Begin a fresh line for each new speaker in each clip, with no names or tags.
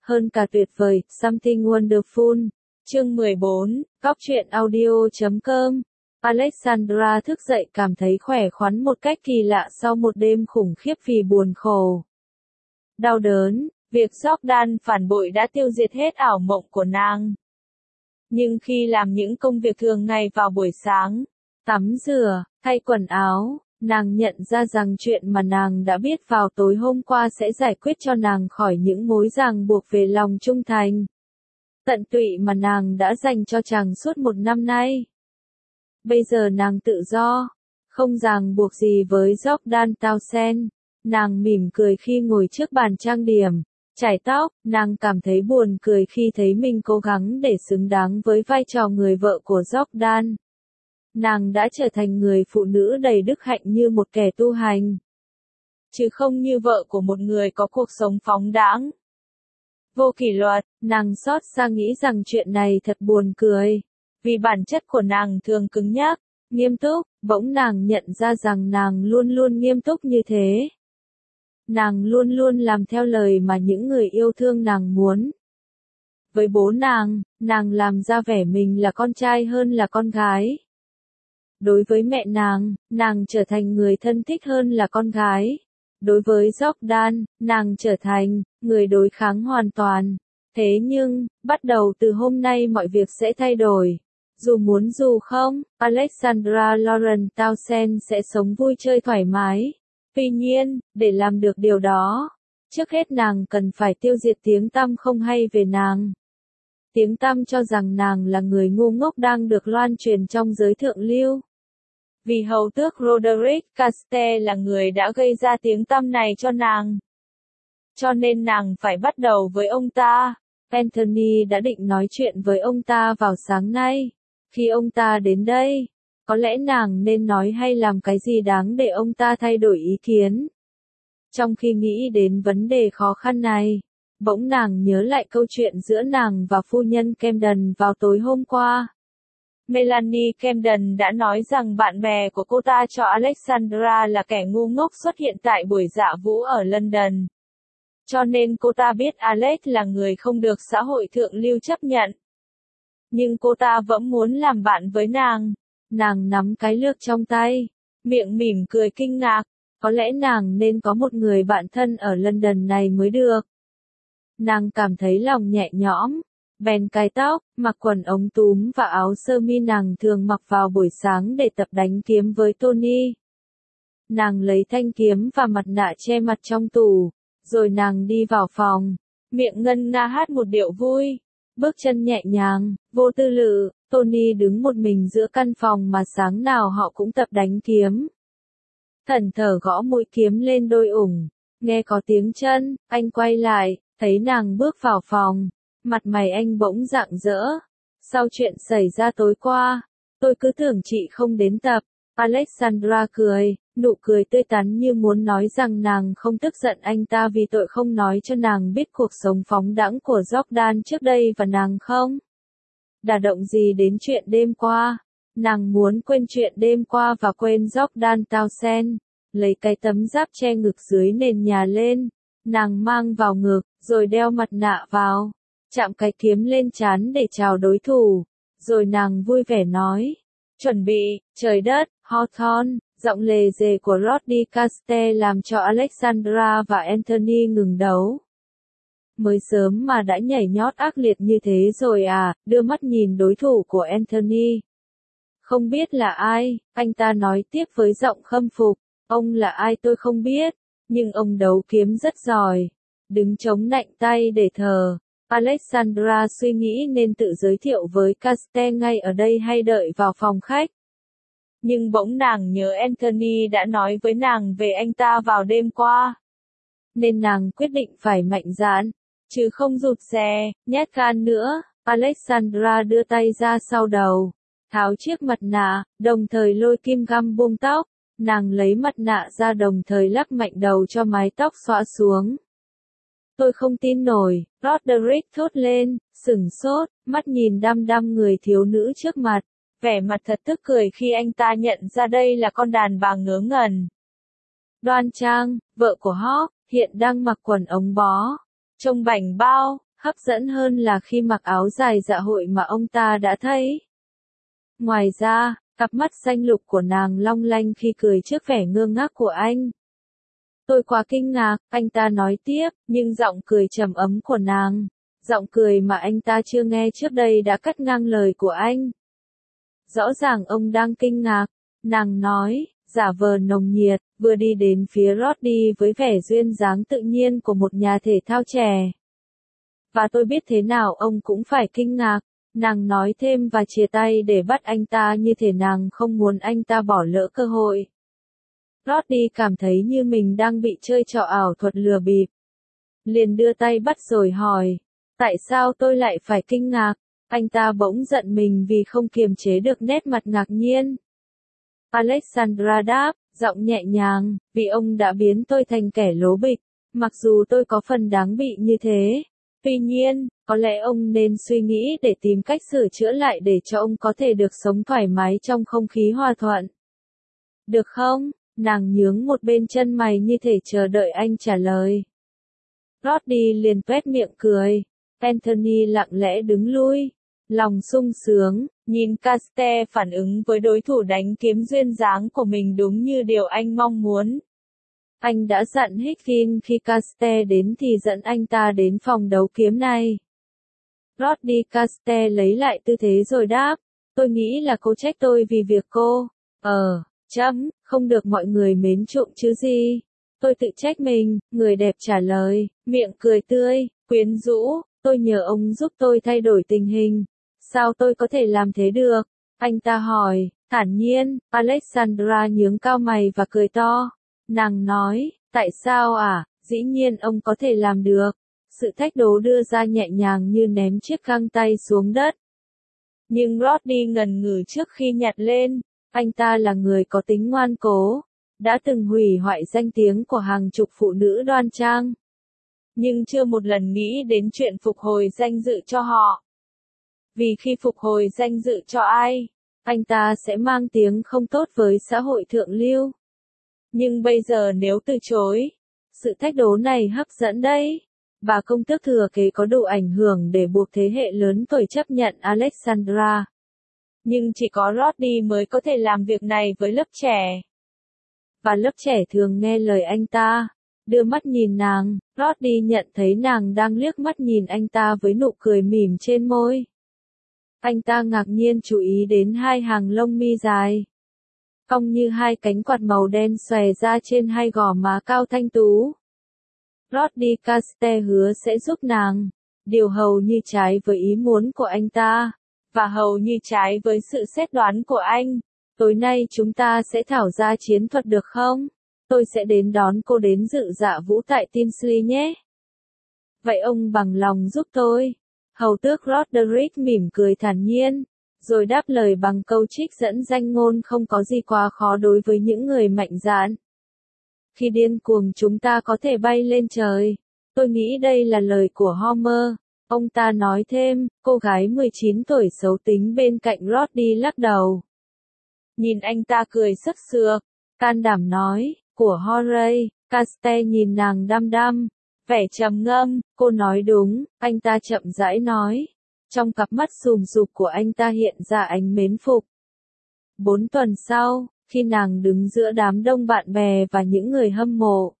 hơn cả tuyệt vời, something wonderful. Chương 14, Góc truyện audio.com. Alexandra thức dậy cảm thấy khỏe khoắn một cách kỳ lạ sau một đêm khủng khiếp vì buồn khổ. Đau đớn, việc Jordan phản bội đã tiêu diệt hết ảo mộng của nàng. Nhưng khi làm những công việc thường ngày vào buổi sáng, tắm rửa, thay quần áo, nàng nhận ra rằng chuyện mà nàng đã biết vào tối hôm qua sẽ giải quyết cho nàng khỏi những mối ràng buộc về lòng trung thành, tận tụy mà nàng đã dành cho chàng suốt một năm nay. Bây giờ nàng tự do, không ràng buộc gì với Jordan Townsend. Nàng mỉm cười khi ngồi trước bàn trang điểm, chải tóc, nàng cảm thấy buồn cười khi thấy mình cố gắng để xứng đáng với vai trò người vợ của Jordan. Nàng đã trở thành người phụ nữ đầy đức hạnh như một kẻ tu hành, chứ không như vợ của một người có cuộc sống phóng đãng, vô kỷ luật. Nàng xót xa nghĩ rằng chuyện này thật buồn cười, vì bản chất của nàng thường cứng nhắc, nghiêm túc. Bỗng nàng nhận ra rằng nàng luôn luôn nghiêm túc như thế. Nàng luôn luôn làm theo lời mà những người yêu thương nàng muốn. Với bố nàng làm ra vẻ mình là con trai hơn là con gái. Đối với mẹ nàng trở thành người thân thích hơn là con gái. Đối với Jordan, nàng trở thành người đối kháng hoàn toàn. Thế nhưng, bắt đầu từ hôm nay mọi việc sẽ thay đổi. Dù muốn dù không, Alexandra Lauren Townsend sẽ sống vui chơi thoải mái. Tuy nhiên, để làm được điều đó, trước hết nàng cần phải tiêu diệt tiếng tăm không hay về nàng. Tiếng tăm cho rằng nàng là người ngu ngốc đang được loan truyền trong giới thượng lưu. Vì hầu tước Roderick Castell là người đã gây ra tiếng tăm này cho nàng. Cho nên nàng phải bắt đầu với ông ta. Anthony đã định nói chuyện với ông ta vào sáng nay. Khi ông ta đến đây, có lẽ nàng nên nói hay làm cái gì đáng để ông ta thay đổi ý kiến. Trong khi nghĩ đến vấn đề khó khăn này, bỗng nàng nhớ lại câu chuyện giữa nàng và phu nhân Camden vào tối hôm qua. Melanie Camden đã nói rằng bạn bè của cô ta cho Alexandra là kẻ ngu ngốc xuất hiện tại buổi dạ vũ ở London. Cho nên cô ta biết Alex là người không được xã hội thượng lưu chấp nhận. Nhưng cô ta vẫn muốn làm bạn với nàng. Nàng nắm cái lược trong tay, miệng mỉm cười kinh ngạc. Có lẽ nàng nên có một người bạn thân ở London này mới được. Nàng cảm thấy lòng nhẹ nhõm, bèn cài tóc, mặc quần ống túm và áo sơ mi nàng thường mặc vào buổi sáng để tập đánh kiếm với Tony. Nàng lấy thanh kiếm và mặt nạ che mặt trong tủ, rồi nàng đi vào phòng, miệng ngân nga hát một điệu vui, bước chân nhẹ nhàng, vô tư lự. Tony đứng một mình giữa căn phòng mà sáng nào họ cũng tập đánh kiếm. Thẫn thờ gõ mũi kiếm lên đôi ủng, nghe có tiếng chân, anh quay lại, thấy nàng bước vào phòng, mặt mày anh bỗng rạng rỡ. Sau chuyện xảy ra tối qua, tôi cứ tưởng chị không đến tập. Alexandra cười, nụ cười tươi tắn như muốn nói rằng nàng không tức giận anh ta vì tội không nói cho nàng biết cuộc sống phóng đãng của Jordan trước đây và nàng không đả động gì đến chuyện đêm qua. Nàng muốn quên chuyện đêm qua và quên Jordan Townsend. Lấy cái tấm giáp che ngực dưới nền nhà lên, nàng mang vào ngực, rồi đeo mặt nạ vào, chạm cái kiếm lên trán để chào đối thủ, rồi nàng vui vẻ nói, chuẩn bị, trời đất, Hawthorne. Giọng lề dề của Roddy Castell làm cho Alexandra và Anthony ngừng đấu. Mới sớm mà đã nhảy nhót ác liệt như thế rồi à, đưa mắt nhìn đối thủ của Anthony. Không biết là ai, anh ta nói tiếp với giọng khâm phục, ông là ai tôi không biết, nhưng ông đấu kiếm rất giỏi. Đứng chống nạnh tay để thờ, Alexandra suy nghĩ nên tự giới thiệu với Castell ngay ở đây hay đợi vào phòng khách. Nhưng bỗng nàng nhớ Anthony đã nói với nàng về anh ta vào đêm qua. Nên nàng quyết định phải mạnh dạn, chứ không rụt rè, nhát gan nữa. Alexandra đưa tay ra sau đầu, tháo chiếc mặt nạ, đồng thời lôi kim găm buông tóc. Nàng lấy mặt nạ ra đồng thời lắc mạnh đầu cho mái tóc xõa xuống. Tôi không tin nổi, Roderick thốt lên, sửng sốt, mắt nhìn đăm đăm người thiếu nữ trước mặt. Vẻ mặt thật tức cười khi anh ta nhận ra đây là con đàn bà ngớ ngẩn. Đoan Trang, vợ của Hawk, hiện đang mặc quần ống bó, trông bảnh bao, hấp dẫn hơn là khi mặc áo dài dạ hội mà ông ta đã thấy. Ngoài ra, cặp mắt xanh lục của nàng long lanh khi cười trước vẻ ngơ ngác của anh. Tôi quá kinh ngạc, anh ta nói tiếp, nhưng giọng cười trầm ấm của nàng, giọng cười mà anh ta chưa nghe trước đây đã cắt ngang lời của anh. Rõ ràng ông đang kinh ngạc, nàng nói, giả vờ nồng nhiệt, vừa đi đến phía Roddy với vẻ duyên dáng tự nhiên của một nhà thể thao trẻ. Và tôi biết thế nào ông cũng phải kinh ngạc, nàng nói thêm và chìa tay để bắt anh ta như thể nàng không muốn anh ta bỏ lỡ cơ hội. Roddy cảm thấy như mình đang bị chơi trò ảo thuật lừa bịp. Liền đưa tay bắt rồi hỏi, tại sao tôi lại phải kinh ngạc? Anh ta bỗng giận mình vì không kiềm chế được nét mặt ngạc nhiên. Alexandra đáp, giọng nhẹ nhàng, vì ông đã biến tôi thành kẻ lố bịch, mặc dù tôi có phần đáng bị như thế. Tuy nhiên, có lẽ ông nên suy nghĩ để tìm cách sửa chữa lại để cho ông có thể được sống thoải mái trong không khí hòa thuận. Được không? Nàng nhướng một bên chân mày như thể chờ đợi anh trả lời. Roddy liền tuét miệng cười. Anthony lặng lẽ đứng lui. Lòng sung sướng, nhìn Caste phản ứng với đối thủ đánh kiếm duyên dáng của mình đúng như điều anh mong muốn. Anh đã dặn Hickvin khi Caste đến thì dẫn anh ta đến phòng đấu kiếm này. Roddy Caste lấy lại tư thế rồi đáp, tôi nghĩ là cô trách tôi vì việc cô. Không được mọi người mến chuộng chứ gì. Tôi tự trách mình, người đẹp trả lời, miệng cười tươi, quyến rũ, tôi nhờ ông giúp tôi thay đổi tình hình. Sao tôi có thể làm thế được? Anh ta hỏi, thản nhiên, Alexandra nhướng cao mày và cười to. Nàng nói, tại sao à? Dĩ nhiên ông có thể làm được. Sự thách đố đưa ra nhẹ nhàng như ném chiếc găng tay xuống đất. Nhưng Roddy ngần ngừ trước khi nhặt lên. Anh ta là người có tính ngoan cố, đã từng hủy hoại danh tiếng của hàng chục phụ nữ đoan trang. Nhưng chưa một lần nghĩ đến chuyện phục hồi danh dự cho họ. Vì khi phục hồi danh dự cho ai, anh ta sẽ mang tiếng không tốt với xã hội thượng lưu. Nhưng bây giờ nếu từ chối, sự thách đố này hấp dẫn đấy. Bà công tước thừa kế có đủ ảnh hưởng để buộc thế hệ lớn tuổi chấp nhận Alexandra. Nhưng chỉ có Roddy mới có thể làm việc này với lớp trẻ. Và lớp trẻ thường nghe lời anh ta. Đưa mắt nhìn nàng, Roddy nhận thấy nàng đang liếc mắt nhìn anh ta với nụ cười mỉm trên môi. Anh ta ngạc nhiên chú ý đến hai hàng lông mi dài, cong như hai cánh quạt màu đen xòe ra trên hai gò má cao thanh tú. Roddy Caste hứa sẽ giúp nàng, điều hầu như trái với ý muốn của anh ta, và hầu như trái với sự xét đoán của anh. Tối nay chúng ta sẽ thảo ra chiến thuật được không? Tôi sẽ đến đón cô đến dự dạ vũ tại Tinsley nhé. Vậy ông bằng lòng giúp tôi? Hầu tước Roderick mỉm cười thản nhiên, rồi đáp lời bằng câu trích dẫn danh ngôn không có gì quá khó đối với những người mạnh dạn. Khi điên cuồng chúng ta có thể bay lên trời. Tôi nghĩ đây là lời của Homer. Ông ta nói thêm, cô gái 19 tuổi xấu tính bên cạnh Roddy lắc đầu. Nhìn anh ta cười sức sược, can đảm nói, của Horay. Caste nhìn nàng đăm đăm, vẻ trầm ngâm, cô nói đúng, anh ta chậm rãi nói. Trong cặp mắt sùm sụp của anh ta hiện ra ánh mến phục. 4 tuần sau, khi nàng đứng giữa đám đông bạn bè và những người hâm mộ,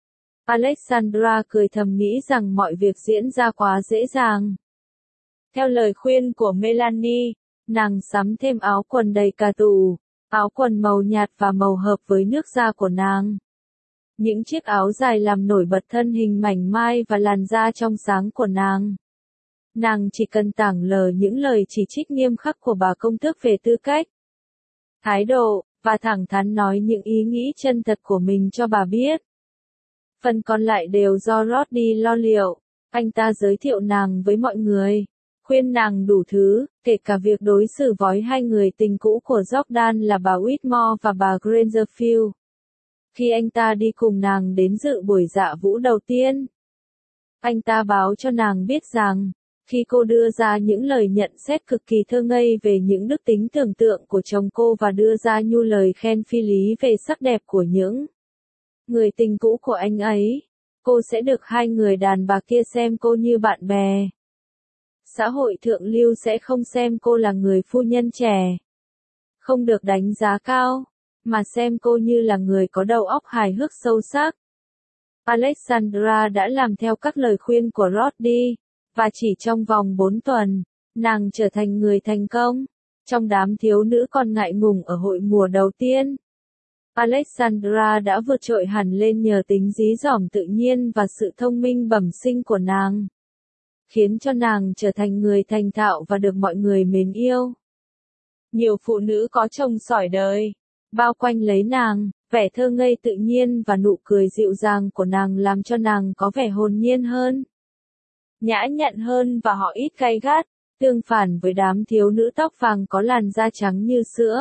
Alexandra cười thầm nghĩ rằng mọi việc diễn ra quá dễ dàng. Theo lời khuyên của Melanie, nàng sắm thêm áo quần đầy cà tù, áo quần màu nhạt và màu hợp với nước da của nàng. Những chiếc áo dài làm nổi bật thân hình mảnh mai và làn da trong sáng của nàng. Nàng chỉ cần tảng lờ những lời chỉ trích nghiêm khắc của bà công tước về tư cách, thái độ, và thẳng thắn nói những ý nghĩ chân thật của mình cho bà biết. Phần còn lại đều do Roddy lo liệu. Anh ta giới thiệu nàng với mọi người, khuyên nàng đủ thứ, kể cả việc đối xử với hai người tình cũ của Jordan là bà Whitmore và bà Grangerfield. Khi anh ta đi cùng nàng đến dự buổi dạ vũ đầu tiên, anh ta báo cho nàng biết rằng, khi cô đưa ra những lời nhận xét cực kỳ thơ ngây về những đức tính tưởng tượng của chồng cô và đưa ra nhu lời khen phi lý về sắc đẹp của những người tình cũ của anh ấy, cô sẽ được hai người đàn bà kia xem cô như bạn bè. Xã hội thượng lưu sẽ không xem cô là người phu nhân trẻ, không được đánh giá cao, mà xem cô như là người có đầu óc hài hước sâu sắc. Alexandra đã làm theo các lời khuyên của Roddy, và chỉ trong vòng 4 tuần, nàng trở thành người thành công. Trong đám thiếu nữ còn ngại ngùng ở hội mùa đầu tiên, Alexandra đã vượt trội hẳn lên nhờ tính dí dỏm tự nhiên và sự thông minh bẩm sinh của nàng, khiến cho nàng trở thành người thành thạo và được mọi người mến yêu. Nhiều phụ nữ có chồng sỏi đời bao quanh lấy nàng, vẻ thơ ngây tự nhiên và nụ cười dịu dàng của nàng làm cho nàng có vẻ hồn nhiên hơn, nhã nhặn hơn và họ ít gay gắt, tương phản với đám thiếu nữ tóc vàng có làn da trắng như sữa.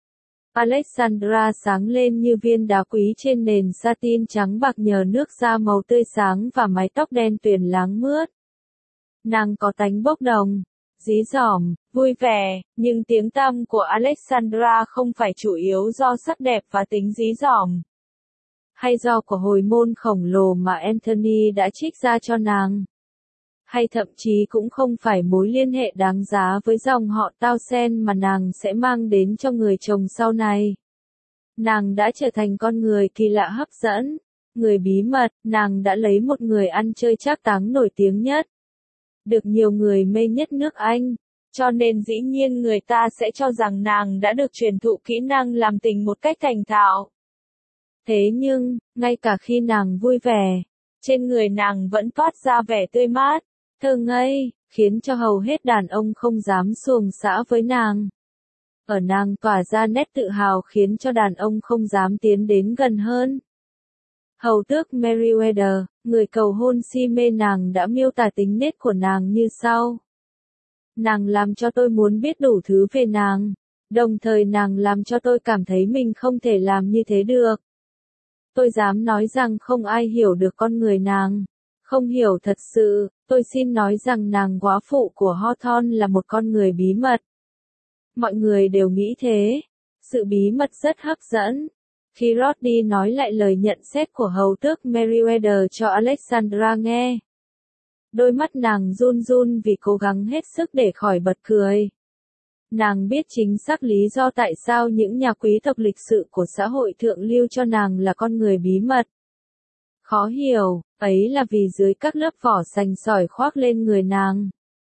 Alexandra sáng lên như viên đá quý trên nền satin trắng bạc nhờ nước da màu tươi sáng và mái tóc đen tuyền láng mướt. Nàng có tánh bốc đồng, dí dỏm, vui vẻ, nhưng tiếng tăm của Alexandra không phải chủ yếu do sắc đẹp và tính dí dỏm, hay do của hồi môn khổng lồ mà Anthony đã trích ra cho nàng, hay thậm chí cũng không phải mối liên hệ đáng giá với dòng họ Townsend mà nàng sẽ mang đến cho người chồng sau này. Nàng đã trở thành con người kỳ lạ hấp dẫn, người bí mật, nàng đã lấy một người ăn chơi trác táng nổi tiếng nhất, được nhiều người mê nhất nước Anh, cho nên dĩ nhiên người ta sẽ cho rằng nàng đã được truyền thụ kỹ năng làm tình một cách thành thạo. Thế nhưng, ngay cả khi nàng vui vẻ, trên người nàng vẫn toát ra vẻ tươi mát, thơ ngây, khiến cho hầu hết đàn ông không dám xuồng xã với nàng. Ở nàng tỏa ra nét tự hào khiến cho đàn ông không dám tiến đến gần hơn. Hầu tước Meriwether, người cầu hôn si mê nàng đã miêu tả tính nết của nàng như sau. Nàng làm cho tôi muốn biết đủ thứ về nàng, đồng thời nàng làm cho tôi cảm thấy mình không thể làm như thế được. Tôi dám nói rằng không ai hiểu được con người nàng. Không hiểu thật sự, tôi xin nói rằng nàng góa phụ của Hawthorne là một con người bí mật. Mọi người đều nghĩ thế. Sự bí mật rất hấp dẫn. Khi Roddy nói lại lời nhận xét của hầu tước Meriwether cho Alexandra nghe, đôi mắt nàng run run vì cố gắng hết sức để khỏi bật cười. Nàng biết chính xác lý do tại sao những nhà quý tộc lịch sự của xã hội thượng lưu cho nàng là con người bí mật. Khó hiểu, ấy là vì dưới các lớp vỏ sành sỏi khoác lên người nàng,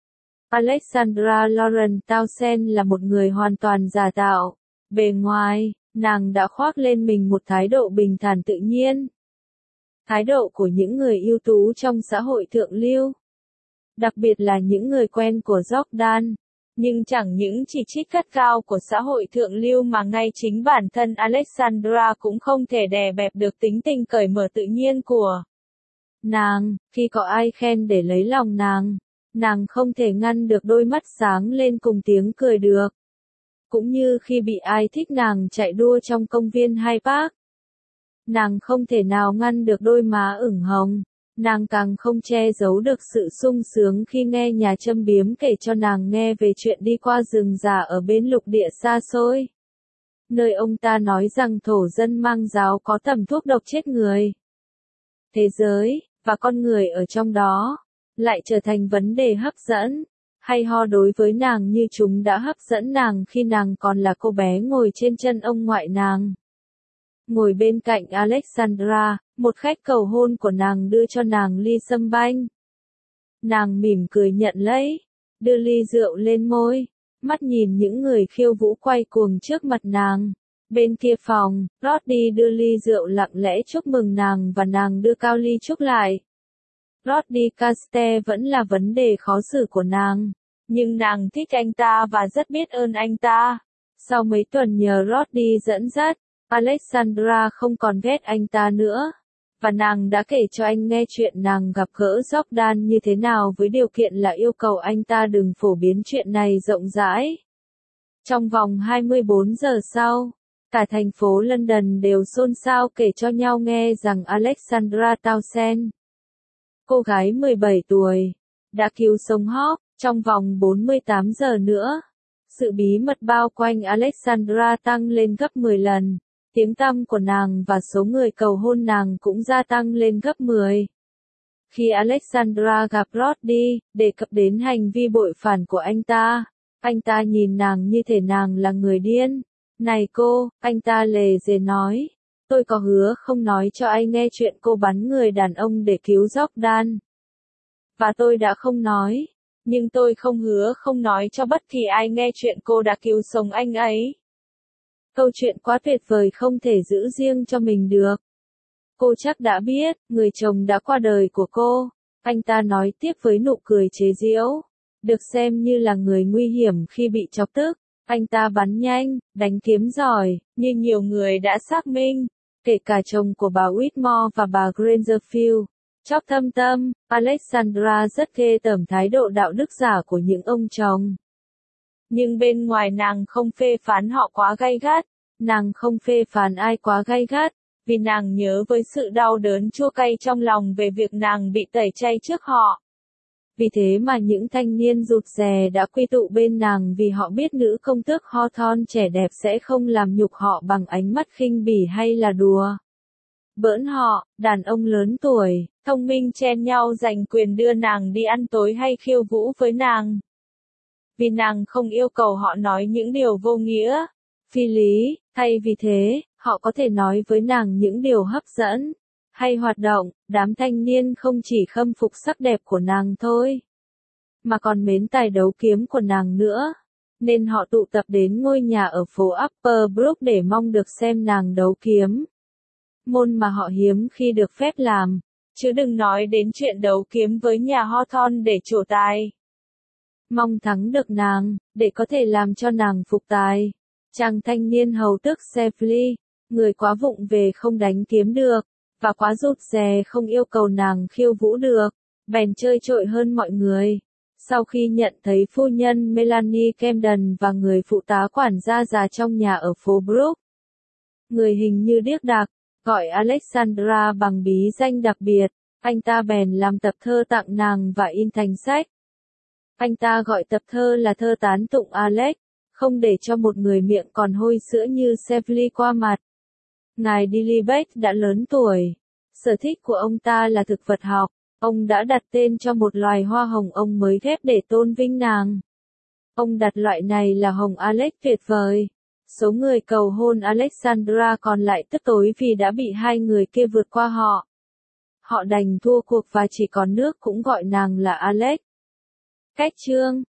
Alexandra Lauren Townsend là một người hoàn toàn giả tạo. Bề ngoài, nàng đã khoác lên mình một thái độ bình thản tự nhiên. Thái độ của những người ưu tú trong xã hội thượng lưu. Đặc biệt là những người quen của Jordan. Nhưng chẳng những chỉ trích gắt gao của xã hội thượng lưu mà ngay chính bản thân Alexandra cũng không thể đè bẹp được tính tình cởi mở tự nhiên của nàng. Khi có ai khen để lấy lòng nàng không thể ngăn được đôi mắt sáng lên cùng tiếng cười được. Cũng như khi bị ai thích nàng chạy đua trong công viên hay park, nàng không thể nào ngăn được đôi má ửng hồng. Nàng càng không che giấu được sự sung sướng khi nghe nhà châm biếm kể cho nàng nghe về chuyện đi qua rừng già ở bên lục địa xa xôi, nơi ông ta nói rằng thổ dân mang giáo có tầm thuốc độc chết người. Thế giới, và con người ở trong đó, lại trở thành vấn đề hấp dẫn, hay ho đối với nàng như chúng đã hấp dẫn nàng khi nàng còn là cô bé ngồi trên chân ông ngoại nàng. Ngồi bên cạnh Alexandra, một khách cầu hôn của nàng đưa cho nàng ly sâm banh. Nàng mỉm cười nhận lấy, đưa ly rượu lên môi, mắt nhìn những người khiêu vũ quay cuồng trước mặt nàng. Bên kia phòng, Roddy đưa ly rượu lặng lẽ chúc mừng nàng và nàng đưa cao ly chúc lại. Roddy Caste vẫn là vấn đề khó xử của nàng, nhưng nàng thích anh ta và rất biết ơn anh ta. Sau mấy tuần nhờ Roddy dẫn dắt, Alexandra không còn ghét anh ta nữa, và nàng đã kể cho anh nghe chuyện nàng gặp gỡ Jordan như thế nào với điều kiện là yêu cầu anh ta đừng phổ biến chuyện này rộng rãi. Trong vòng 24 giờ sau, cả thành phố London đều xôn xao kể cho nhau nghe rằng Alexandra Townsend, cô gái 17 tuổi, đã cứu sống Hawk trong vòng 48 giờ nữa. Sự bí mật bao quanh Alexandra tăng lên gấp 10 lần. Tiếng tăm của nàng và số người cầu hôn nàng cũng gia tăng lên gấp 10. Khi Alexandra gặp Brody, đề cập đến hành vi bội phản của anh ta nhìn nàng như thể nàng là người điên. Này cô, anh ta lề dề nói, tôi có hứa không nói cho ai nghe chuyện cô bắn người đàn ông để cứu Jordan. Và tôi đã không nói, nhưng tôi không hứa không nói cho bất kỳ ai nghe chuyện cô đã cứu sống anh ấy. Câu chuyện quá tuyệt vời không thể giữ riêng cho mình được. Cô chắc đã biết, người chồng đã qua đời của cô. Anh ta nói tiếp với nụ cười chế giễu. Được xem như là người nguy hiểm khi bị chọc tức. Anh ta bắn nhanh, đánh kiếm giỏi, như nhiều người đã xác minh. Kể cả chồng của bà Whitmore và bà Grangerfield. Chóc thâm tâm, Alexandra rất ghê tởm thái độ đạo đức giả của những ông chồng. Nhưng bên ngoài nàng không phê phán họ quá gay gắt. Nàng không phê phán ai quá gay gắt. Vì nàng nhớ với sự đau đớn chua cay trong lòng về việc nàng bị tẩy chay trước họ. Vì thế mà những thanh niên rụt rè đã quy tụ bên nàng vì họ biết nữ công tước Hawthorne trẻ đẹp sẽ không làm nhục họ bằng ánh mắt khinh bỉ hay là đùa bỡn họ. Đàn ông lớn tuổi, thông minh chen nhau giành quyền đưa nàng đi ăn tối hay khiêu vũ với nàng. Vì nàng không yêu cầu họ nói những điều vô nghĩa, phi lý, thay vì thế, họ có thể nói với nàng những điều hấp dẫn, hay hoạt động. Đám thanh niên không chỉ khâm phục sắc đẹp của nàng thôi, mà còn mến tài đấu kiếm của nàng nữa. Nên họ tụ tập đến ngôi nhà ở phố Upper Brook để mong được xem nàng đấu kiếm. Môn mà họ hiếm khi được phép làm, chứ đừng nói đến chuyện đấu kiếm với nhà Hawthorne để trổ tài. Mong thắng được nàng, để có thể làm cho nàng phục tài. Chàng thanh niên hầu tước Sefley, người quá vụng về không đánh kiếm được, và quá rụt rè không yêu cầu nàng khiêu vũ được, bèn chơi trội hơn mọi người. Sau khi nhận thấy phu nhân Melanie Camden và người phụ tá quản gia già trong nhà ở phố Brook, người hình như điếc đặc, gọi Alexandra bằng bí danh đặc biệt, anh ta bèn làm tập thơ tặng nàng và in thành sách. Anh ta gọi tập thơ là thơ tán tụng Alex, không để cho một người miệng còn hôi sữa như Sefley qua mặt. Ngài Dilibeck đã lớn tuổi. Sở thích của ông ta là thực vật học. Ông đã đặt tên cho một loài hoa hồng ông mới ghép để tôn vinh nàng. Ông đặt loại này là hồng Alex tuyệt vời. Số người cầu hôn Alexandra còn lại tức tối vì đã bị hai người kia vượt qua họ. Họ đành thua cuộc và chỉ còn nước cũng gọi nàng là Alex. Cách chương